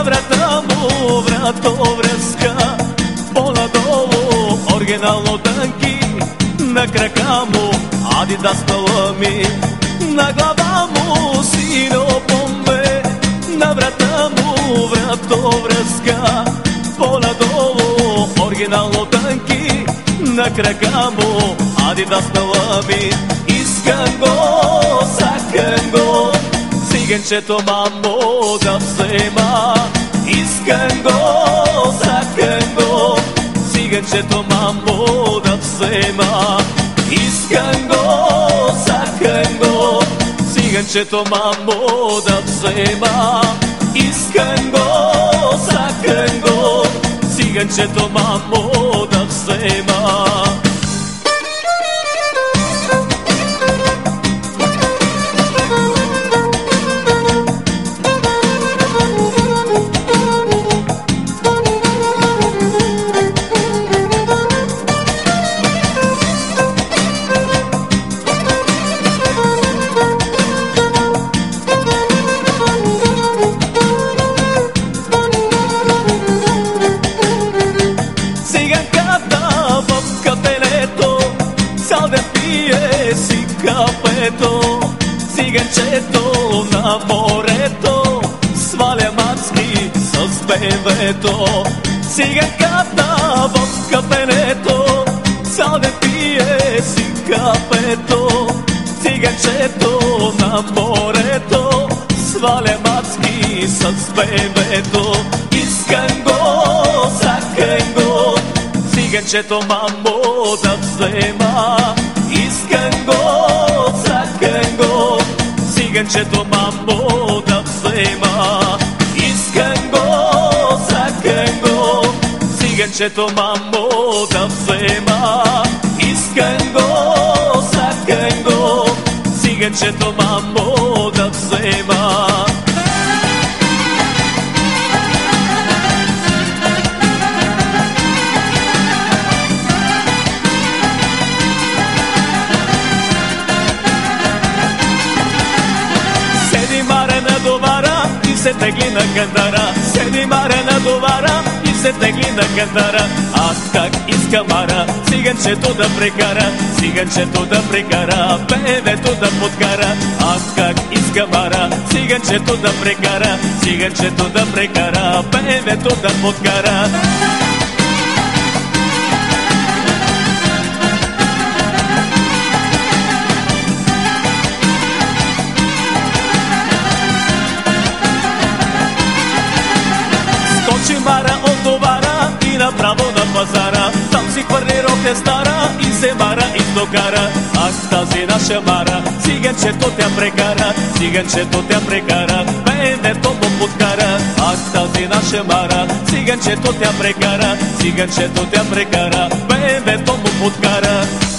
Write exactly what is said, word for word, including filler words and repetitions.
на vrata mu vratovreska, pola dolu originalno tanki, na kraka mu Adidas mi, na glava mu sino bombe, na vrata mu vratovreska, pola dolu originalno tanki, na kraka mu Adidas mi. Искам го, сакам го, циганчето мамо да взема. Искам го, сакам го, циганчето мамо да взема. Искам го, сакам го, циганчето мамо да взема. Искам го, сакам го, циганчето мамо да взема. Циганчето на морето сваля мацки с бемвето. Циганката в кафенето цял ден пие си кафето. Циганчето на морето сваля мацки с бемвето. Искам го, сакам го, циганчето мамо да взема. Искам го, сакам го, циганчето мамо да взема. Искам го, сакам го, циганчето мамо да взема. Искам го, сакам го, циганчето мамо да взема. Се тегли на кантара, седи маре на довара и се тегли на кантара. Ах, как иска мара, циганчето да прекара, циганчето да прекара, бебето да подкара. Ах, как иска мара, циганчето да прекара, циганчето да прекара, бебето да подкара. Мара от товара и направо на пазара, там си хвърли роке стара и се мара и докара. Ах, тази наша мара, циганчето тя прекара, циганчето тя прекара, бебето му подкара. Ах, тази наша мара, циганчето тя прекара, циганчето тя прекара, бебето му подкара.